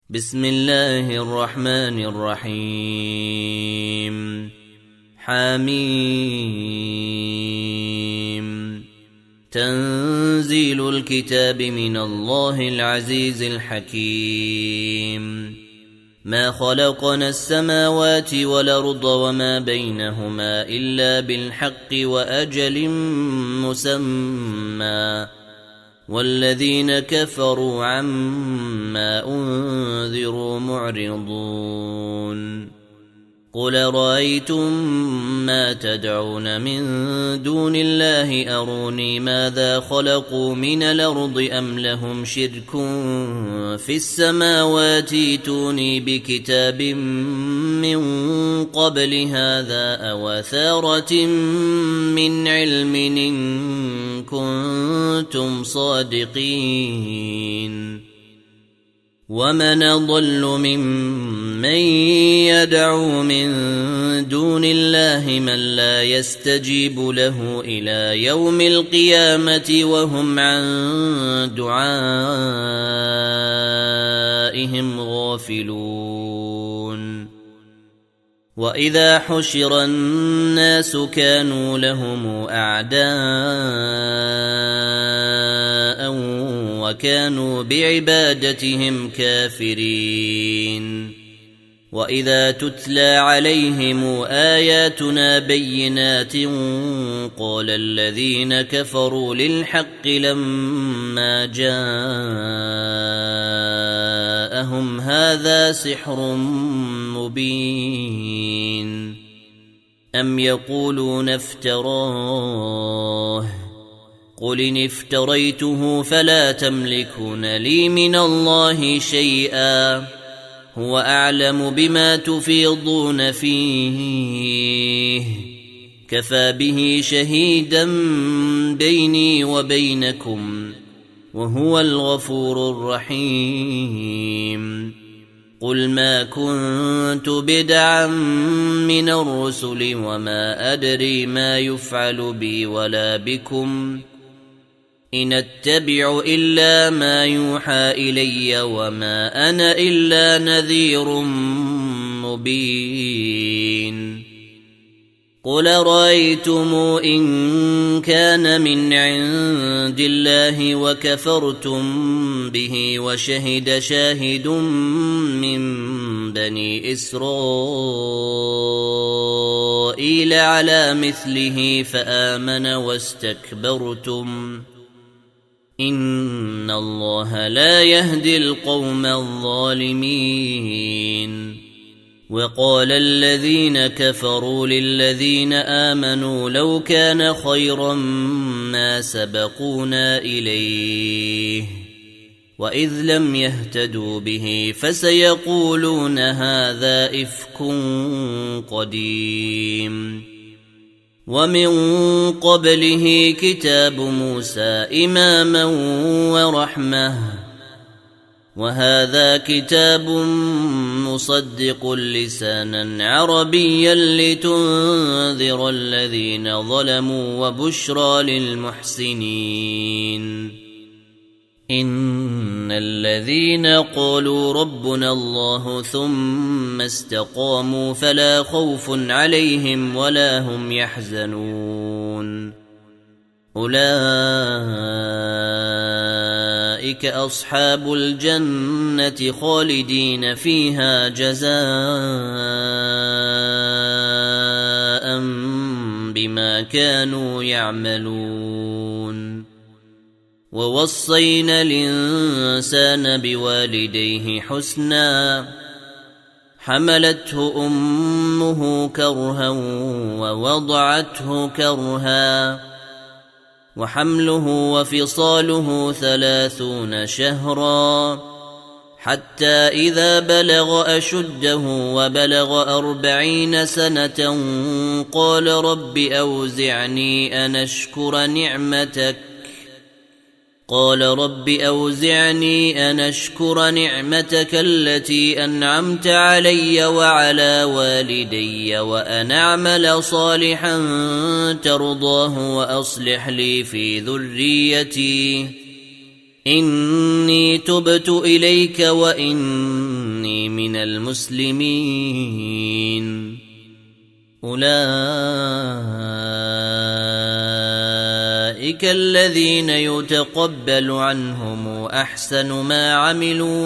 بسم الله الرحمن الرحيم حميم تنزيل الكتاب من الله العزيز الحكيم ما خلقنا السماوات والأرض وما بينهما إلا بالحق وأجل مسمى والذين كفروا عما أنذروا معرضون قل رأيتم ما تدعون من دون الله أروني ماذا خلقوا من الأرض أم لهم شرك في السماوات ائتوني بكتاب من قبل هذا أو أثارة من علم إن كنتم صادقين ومن أضل ممن يدعو من دون الله من لا يستجيب له إلى يوم القيامة وهم عن دعائهم غافلون وإذا حشر الناس كانوا لهم أعداء وكانوا بعبادتهم كافرين وإذا تتلى عليهم آياتنا بينات قال الذين كفروا للحق لما جاءهم هذا سحر مبين أم يقولون افتراه قل إن افتريته فلا تملكون لي من الله شيئا هو أعلم بما تفيضون فيه كفى به شهيدا بيني وبينكم وهو الغفور الرحيم قل ما كنت بدعا من الرسل وما أدري ما يفعل بي ولا بكم إن أتبع إلا ما يوحى إلي وما أنا إلا نذير مبين قل رأيتم إن كان من عند الله وكفرتم به وشهد شاهد من بني إسرائيل على مثله فآمن واستكبرتم إن الله لا يهدي القوم الظالمين وقال الذين كفروا للذين آمنوا لو كان خيرا ما سبقونا إليه وإذ لم يهتدوا به فسيقولون هذا إفك قديم ومن قبله كتاب موسى إماما ورحمة وهذا كتاب مصدق لسانا عربيا لتنذر الذين ظلموا وبشرى للمحسنين إن الذين قالوا ربنا الله ثم استقاموا فلا خوف عليهم ولا هم يحزنون أولئك أصحاب الجنة خالدين فيها جزاء بما كانوا يعملون ووصينا الإنسان بوالديه حسنا حملته أمه كرها ووضعته كرها وحمله وفصاله 30 شهرا حتى إذا بلغ أشده وبلغ 40 سنة قال رب أوزعني أن أشكر نعمتك التي أنعمت علي وعلى والدي وأن أعمل صالحا ترضاه وأصلح لي في ذريتي إني تبت إليك وإني من المسلمين. أولئك الذين يتقبل عنهم أحسن ما عملوا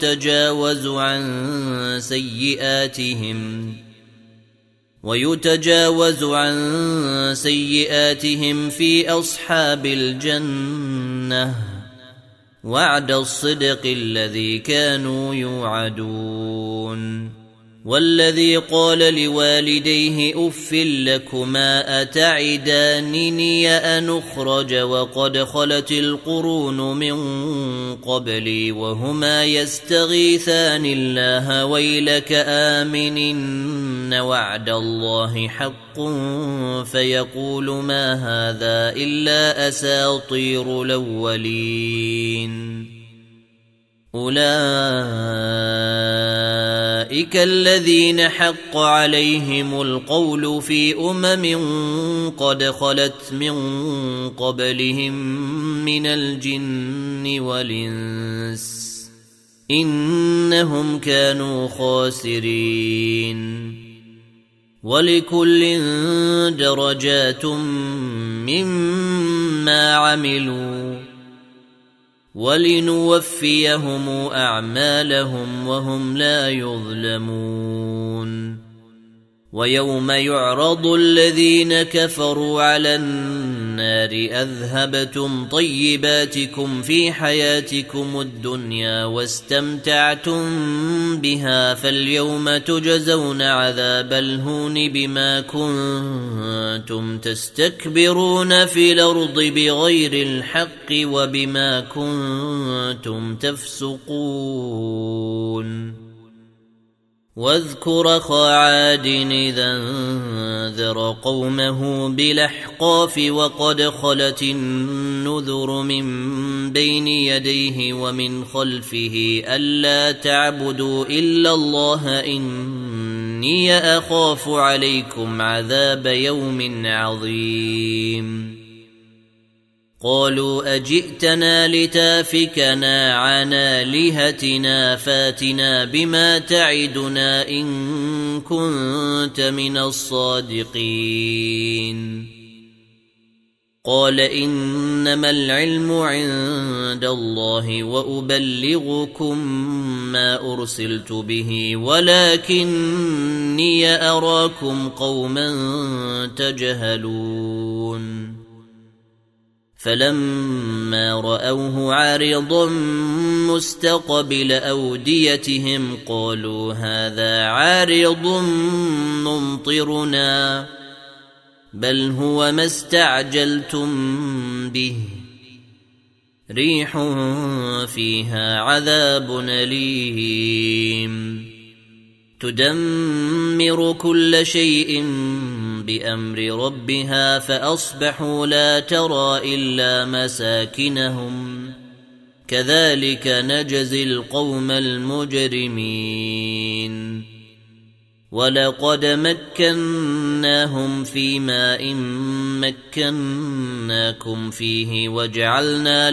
ويتجاوز عن سيئاتهم في أصحاب الجنة وعد الصدق الذي كانوا يوعدون. والذي قال لوالديه أف لكما أتعدانني أن أخرج وقد خلت القرون من قبلي وهما يستغيثان الله ويلك آمنن وعد الله حق فيقول ما هذا إلا أساطير الأولين. أولئك الذين حق عليهم القول في قد خلت من قبلهم من الجن والإنس إنهم كانوا خاسرين. ولكل درجات مما عملوا ولنوفيهم أعمالهم وهم لا يظلمون. ويوم يعرض الذين كفروا على النار أذهبتم طيباتكم في حياتكم الدنيا واستمتعتم بها فاليوم تجزون عذاب الهون بما كنتم تستكبرون في الأرض بغير الحق وبما كنتم تفسقون. واذكر أخا عاد إذا أنذر قومه بالأحقاف وقد خلت النذر من بين يديه ومن خلفه ألا تعبدوا إلا الله إني أخاف عليكم عذاب يوم عظيم. قالوا أجئتنا لتافكنا عن آلهتنا فاتنا بما تعدنا إن كنت من الصادقين. قال إنما العلم عند الله وأبلغكم ما أرسلت به ولكني أراكم قوما تجهلون. فلما رأوه عارضا مستقبل أوديتهم قالوا هذا عارض ممطرنا بل هو ما استعجلتم به ريح فيها عذاب أليم تدمر كل شيء بأمر ربها فأصبحوا لا ترى إلا مساكنهم كذلك نجزي القوم المجرمين. ولقد مكناهم في ماء مكناكم فيه وجعلنا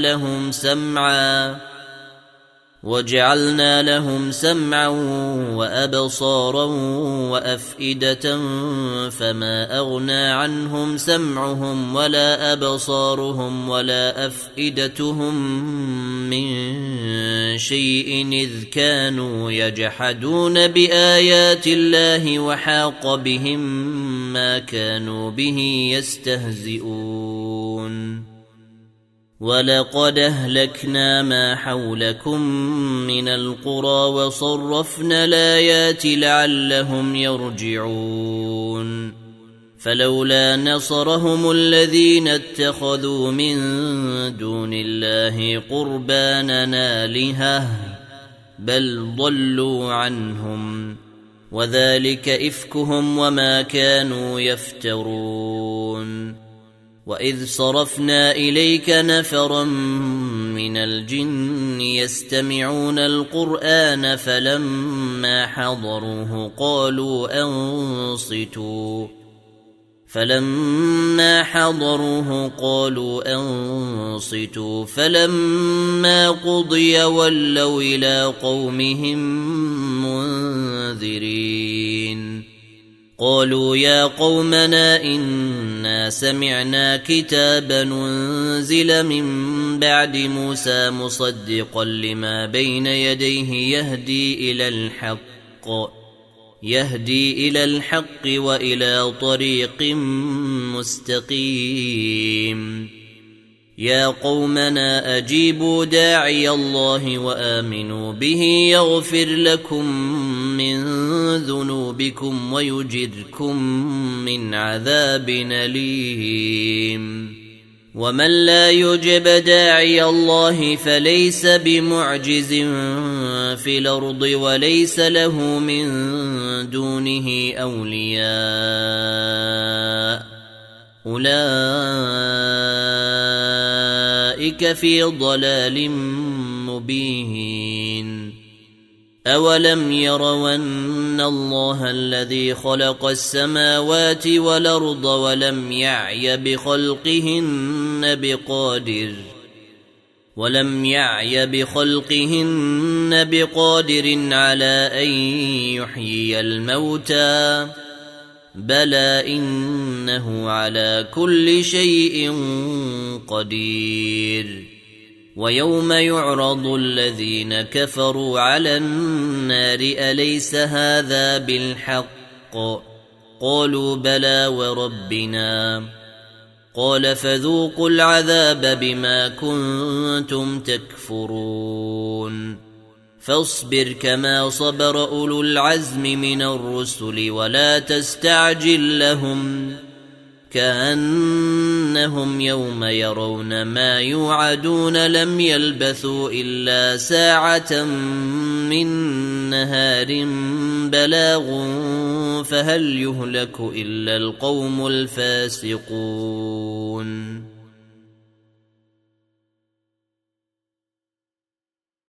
لهم سمعا وأبصارا وأفئدة فما أغنى عنهم سمعهم ولا أبصارهم ولا أفئدتهم من شيء إذ كانوا يجحدون بآيات الله وحاق بهم ما كانوا به يستهزئون. ولقد أهلكنا ما حولكم من القرى وصرفنا الآيات لعلهم يرجعون. فلولا نصرهم الذين اتخذوا من دون الله قربانا آلهة بل ضلوا عنهم وذلك إفكهم وما كانوا يفترون. وإذ صرفنا إليك نفرا من الجن يستمعون القرآن فلما حضروه قالوا أنصتوا فلما حضروه قالوا أنصتوا فلما قضي ولوا إلى قومهم منذرين قالوا يا قومنا إنا سمعنا كتابا أنزل من بعد موسى مصدقا لما بين يديه يهدي إلى الحق وإلى طريق مستقيم يا قومنا أجيبوا داعي الله وآمنوا به يغفر لكم من ذنوبكم ويجركم من عذاب أليم ومن لا يجب داعي الله فليس بمعجز في الأرض وليس له من دونه أولياء أولئك في ضلال مبين أولم يروا أن الله الذي خلق السماوات والأرض ولم يعي بخلقهن بقادر على أن يحيي الموتى بلى إنه على كل شيء قدير ويوم يعرض الذين كفروا على النار أليس هذا بالحق قالوا بلى وربنا قال فذوقوا العذاب بما كنتم تكفرون فاصبر كما صبر أولو العزم من الرسل ولا تستعجل لهم كأنهم يوم يرون ما يوعدون لم يلبثوا إلا ساعة من نهار بلاغ فهل يهلك إلا القوم الفاسقون